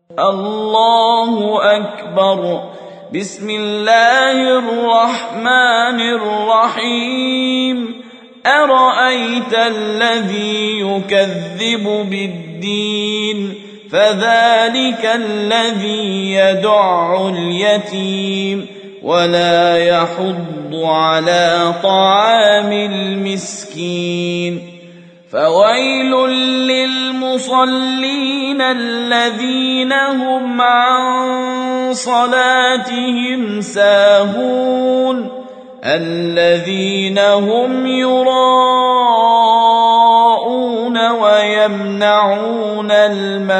الله أكبر. بسم الله الرحمن الرحيم. أرأيت الذي يكذب بالدين فذلك الذي يدع اليتيم ولا يحض على طعام المسكين. فويل للمصلين الذين هم عن صلاتهم ساهون الذين هم يراءون ويمنعون الماعون